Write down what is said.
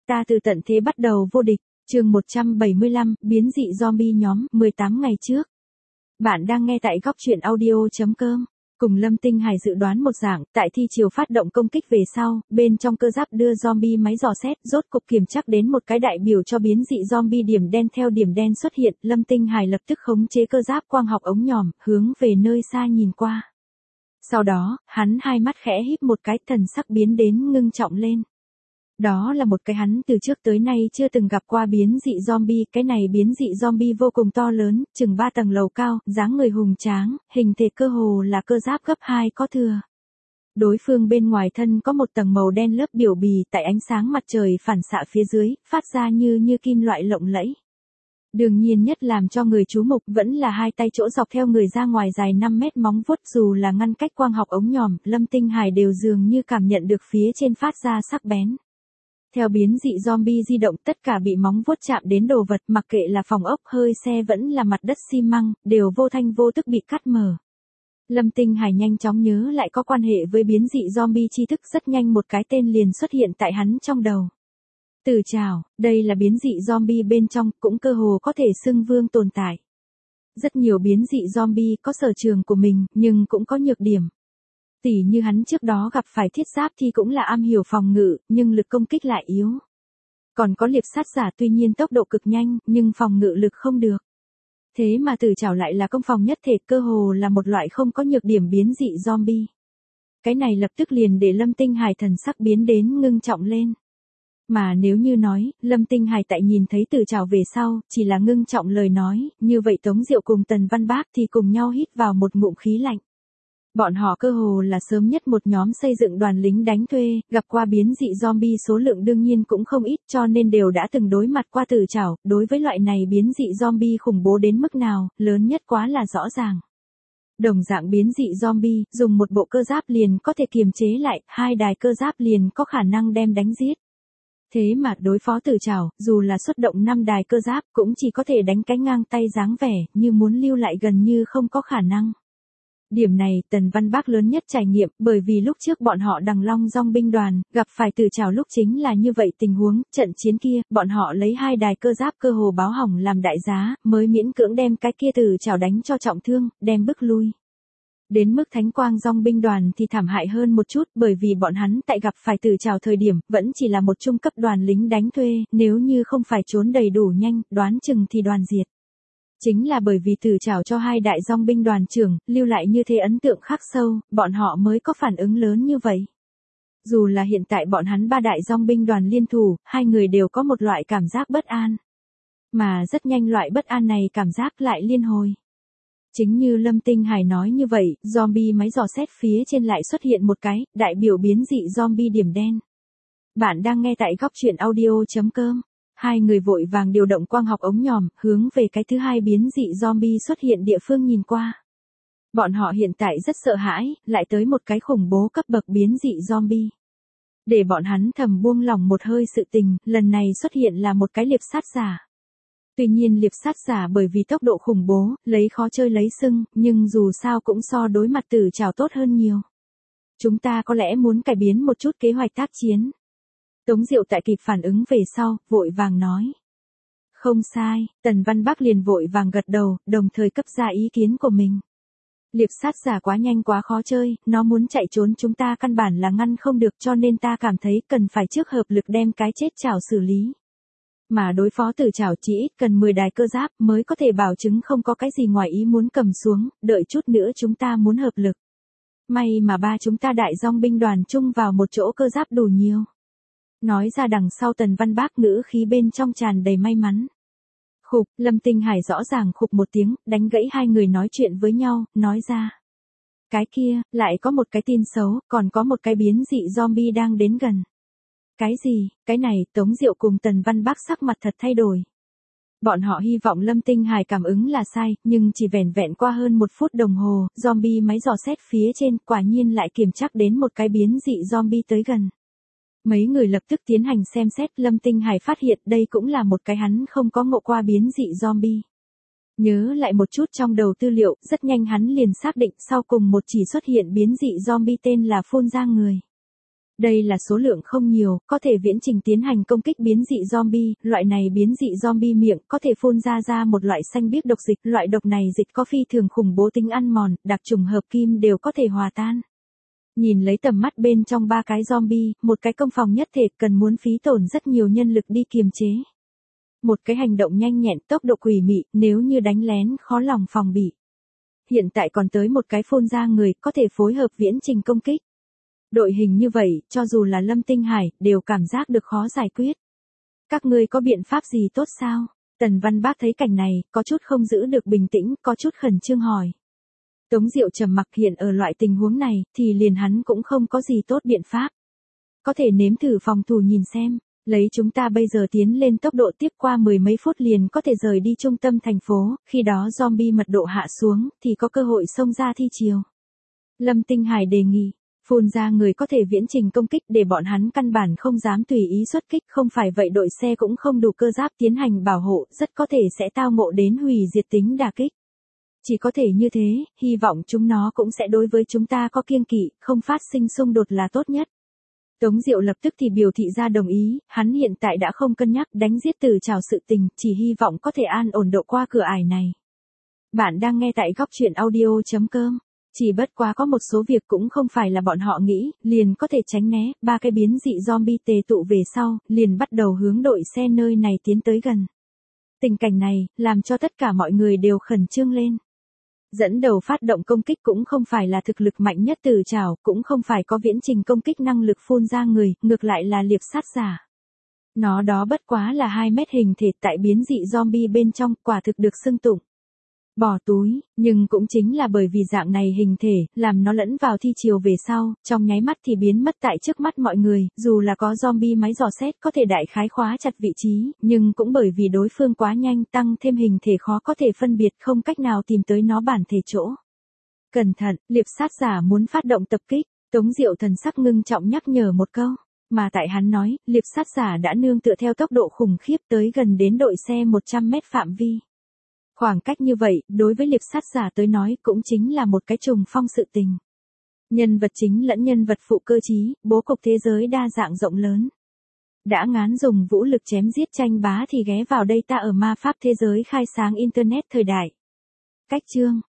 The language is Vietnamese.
Ta từ tận thế bắt đầu vô địch, chương 175, biến dị zombie nhóm, 18 ngày trước. Bạn đang nghe tại góc truyện audio.com. Cùng Lâm Tinh Hải dự đoán một dạng, tại thi chiều phát động công kích về sau, bên trong cơ giáp đưa zombie máy dò xét, rốt cục kiểm chắc đến một cái đại biểu cho biến dị zombie điểm đen theo điểm đen xuất hiện, Lâm Tinh Hải lập tức khống chế cơ giáp quang học ống nhòm, hướng về nơi xa nhìn qua. Sau đó, hắn hai mắt khẽ híp một cái, thần sắc biến đến ngưng trọng lên. Đó là một cái hắn từ trước tới nay chưa từng gặp qua biến dị zombie, cái này biến dị zombie vô cùng to lớn, chừng 3 tầng lầu cao, dáng người hùng tráng, hình thể cơ hồ là cơ giáp gấp 2 có thừa. Đối phương bên ngoài thân có một tầng màu đen lớp biểu bì, tại ánh sáng mặt trời phản xạ phía dưới, phát ra như kim loại lộng lẫy. Đương nhiên nhất làm cho người chú mục vẫn là hai tay chỗ dọc theo người ra ngoài dài 5 mét móng vuốt, dù là ngăn cách quang học ống nhòm, Lâm Tinh Hải đều dường như cảm nhận được phía trên phát ra sắc bén. Theo biến dị zombie di động, tất cả bị móng vuốt chạm đến đồ vật, mặc kệ là phòng ốc, hơi xe vẫn là mặt đất xi măng, đều vô thanh vô tức bị cắt mở. Lâm Tinh Hải nhanh chóng nhớ lại có quan hệ với biến dị zombie tri thức, rất nhanh một cái tên liền xuất hiện tại hắn trong đầu. Từ Trảo, đây là biến dị zombie bên trong, cũng cơ hồ có thể xưng vương tồn tại. Rất nhiều biến dị zombie có sở trường của mình, nhưng cũng có nhược điểm. Tỉ như hắn trước đó gặp phải thiết giáp thì cũng là am hiểu phòng ngự, nhưng lực công kích lại yếu. Còn có liệp sát giả tuy nhiên tốc độ cực nhanh, nhưng phòng ngự lực không được. Thế mà Từ Trảo lại là công phòng nhất thể, cơ hồ là một loại không có nhược điểm biến dị zombie. Cái này lập tức liền để Lâm Tinh Hải thần sắc biến đến ngưng trọng lên. Mà nếu như nói, Lâm Tinh Hải tại nhìn thấy Từ Trảo về sau, chỉ là ngưng trọng lời nói, như vậy Tống Diệu cùng Tần Văn Bác thì cùng nhau hít vào một ngụm khí lạnh. Bọn họ cơ hồ là sớm nhất một nhóm xây dựng đoàn lính đánh thuê, gặp qua biến dị zombie số lượng đương nhiên cũng không ít, cho nên đều đã từng đối mặt qua Từ Trảo, đối với loại này biến dị zombie khủng bố đến mức nào, lớn nhất quá là rõ ràng. Đồng dạng biến dị zombie, dùng một bộ cơ giáp liền có thể kiềm chế lại, 2 đài cơ giáp liền có khả năng đem đánh giết. Thế mà đối phó Từ Trảo, dù là xuất động 5 đài cơ giáp, cũng chỉ có thể đánh cái ngang tay dáng vẻ, như muốn lưu lại gần như không có khả năng. Điểm này Tần Văn Bác lớn nhất trải nghiệm, bởi vì lúc trước bọn họ Đằng Long Dong binh đoàn, gặp phải Từ Trảo lúc chính là như vậy tình huống, trận chiến kia, bọn họ lấy 2 đài cơ giáp cơ hồ báo hỏng làm đại giá, mới miễn cưỡng đem cái kia Từ Trảo đánh cho trọng thương, đem bức lui. Đến mức Thánh Quang Dong binh đoàn thì thảm hại hơn một chút, bởi vì bọn hắn tại gặp phải Từ Trảo thời điểm, vẫn chỉ là một trung cấp đoàn lính đánh thuê, nếu như không phải trốn đầy đủ nhanh, đoán chừng thì đoàn diệt. Chính là bởi vì Từ Trảo cho 2 đại dong binh đoàn trưởng, lưu lại như thế ấn tượng khắc sâu, bọn họ mới có phản ứng lớn như vậy. Dù là hiện tại bọn hắn 3 đại dong binh đoàn liên thủ, 2 người đều có một loại cảm giác bất an. Mà rất nhanh loại bất an này cảm giác lại liên hồi. Chính như Lâm Tinh Hải nói như vậy, zombie máy dò xét phía trên lại xuất hiện một cái, đại biểu biến dị zombie điểm đen. Bạn đang nghe tại góc truyện audio.com. 2 người vội vàng điều động quang học ống nhòm, hướng về cái thứ 2 biến dị zombie xuất hiện địa phương nhìn qua. Bọn họ hiện tại rất sợ hãi, lại tới một cái khủng bố cấp bậc biến dị zombie. Để bọn hắn thầm buông lòng một hơi sự tình, lần này xuất hiện là một cái liệp sát giả. Tuy nhiên liệp sát giả bởi vì tốc độ khủng bố, lấy khó chơi lấy sưng, nhưng dù sao cũng so đối mặt Từ Trảo tốt hơn nhiều. Chúng ta có lẽ muốn cải biến một chút kế hoạch tác chiến. Tống Diệu tại kịp phản ứng về sau, vội vàng nói. Không sai, Tần Văn Bác liền vội vàng gật đầu, đồng thời cấp ra ý kiến của mình. Liệp sát giả quá nhanh quá khó chơi, nó muốn chạy trốn chúng ta căn bản là ngăn không được, cho nên ta cảm thấy cần phải trước hợp lực đem cái chết Trảo xử lý. Mà đối phó Từ Trảo chỉ ít cần 10 đài cơ giáp mới có thể bảo chứng không có cái gì ngoài ý muốn cầm xuống, đợi chút nữa chúng ta muốn hợp lực. May mà 3 chúng ta đại dong binh đoàn chung vào một chỗ cơ giáp đủ nhiều. Nói ra đằng sau Tần Văn Bác ngữ khí bên trong tràn đầy may mắn. Khục, Lâm Tinh Hải rõ ràng khục một tiếng, đánh gãy 2 người nói chuyện với nhau, nói ra. Cái kia, lại có một cái tin xấu, còn có một cái biến dị zombie đang đến gần. Cái gì, cái này, Tống Diệu cùng Tần Văn Bác sắc mặt thật thay đổi. Bọn họ hy vọng Lâm Tinh Hải cảm ứng là sai, nhưng chỉ vẻn vẹn qua hơn 1 phút đồng hồ, zombie máy dò xét phía trên quả nhiên lại kiểm chắc đến một cái biến dị zombie tới gần. Mấy người lập tức tiến hành xem xét, Lâm Tinh Hải phát hiện đây cũng là một cái hắn không có ngộ qua biến dị zombie. Nhớ lại một chút trong đầu tư liệu, rất nhanh hắn liền xác định sau cùng một chỉ xuất hiện biến dị zombie tên là Phun Ra Người. Đây là số lượng không nhiều, có thể viễn trình tiến hành công kích biến dị zombie, loại này biến dị zombie miệng có thể phun ra một loại xanh biếc độc dịch, loại độc này dịch có phi thường khủng bố tính ăn mòn, đặc trùng hợp kim đều có thể hòa tan. Nhìn lấy tầm mắt bên trong 3 cái zombie, một cái công phòng nhất thể cần muốn phí tổn rất nhiều nhân lực đi kiềm chế. Một cái hành động nhanh nhẹn tốc độ quỷ mị, nếu như đánh lén khó lòng phòng bị. Hiện tại còn tới một cái phun ra người có thể phối hợp viễn trình công kích. Đội hình như vậy, cho dù là Lâm Tinh Hải, đều cảm giác được khó giải quyết. Các ngươi có biện pháp gì tốt sao? Tần Văn Bác thấy cảnh này, có chút không giữ được bình tĩnh, có chút khẩn trương hỏi. Tống Diệu trầm mặc, hiện ở loại tình huống này, thì liền hắn cũng không có gì tốt biện pháp. Có thể nếm thử phòng thủ nhìn xem, lấy chúng ta bây giờ tiến lên tốc độ tiếp qua 10 mấy phút liền có thể rời đi trung tâm thành phố, khi đó zombie mật độ hạ xuống, thì có cơ hội xông ra thi chiều. Lâm Tinh Hải đề nghị, phun ra người có thể viễn trình công kích để bọn hắn căn bản không dám tùy ý xuất kích, không phải vậy đội xe cũng không đủ cơ giáp tiến hành bảo hộ, rất có thể sẽ tao ngộ đến hủy diệt tính đả kích. Chỉ có thể như thế, hy vọng chúng nó cũng sẽ đối với chúng ta có kiêng kỵ, không phát sinh xung đột là tốt nhất. Tống Diệu lập tức thì biểu thị ra đồng ý, hắn hiện tại đã không cân nhắc đánh giết từ trào sự tình, chỉ hy vọng có thể an ổn độ qua cửa ải này. Bạn đang nghe tại góc truyện audio.com. Chỉ bất quá có một số việc cũng không phải là bọn họ nghĩ, liền có thể tránh né, 3 cái biến dị zombie tề tụ về sau, liền bắt đầu hướng đội xe nơi này tiến tới gần. Tình cảnh này, làm cho tất cả mọi người đều khẩn trương lên. Dẫn đầu phát động công kích cũng không phải là thực lực mạnh nhất từ trảo, cũng không phải có viễn trình công kích năng lực phun ra người, ngược lại là liệp sát giả. Nó đó bất quá là 2 mét hình thể tại biến dị zombie bên trong, quả thực được xưng tụng. Bỏ túi, nhưng cũng chính là bởi vì dạng này hình thể, làm nó lẫn vào thi chiều về sau, trong nháy mắt thì biến mất tại trước mắt mọi người, dù là có zombie máy dò xét có thể đại khái khóa chặt vị trí, nhưng cũng bởi vì đối phương quá nhanh tăng thêm hình thể khó có thể phân biệt, không cách nào tìm tới nó bản thể chỗ. Cẩn thận, liệp sát giả muốn phát động tập kích, Tống Diệu thần sắc ngưng trọng nhắc nhở một câu, mà tại hắn nói, liệp sát giả đã nương tựa theo tốc độ khủng khiếp tới gần đến đội xe 100 mét phạm vi. Khoảng cách như vậy, đối với liệp sát giả tới nói cũng chính là một cái trùng phong sự tình. Nhân vật chính lẫn nhân vật phụ cơ trí, bố cục thế giới đa dạng rộng lớn. Đã ngán dùng vũ lực chém giết tranh bá thì ghé vào đây ta ở ma pháp thế giới khai sáng Internet thời đại. Cách chương,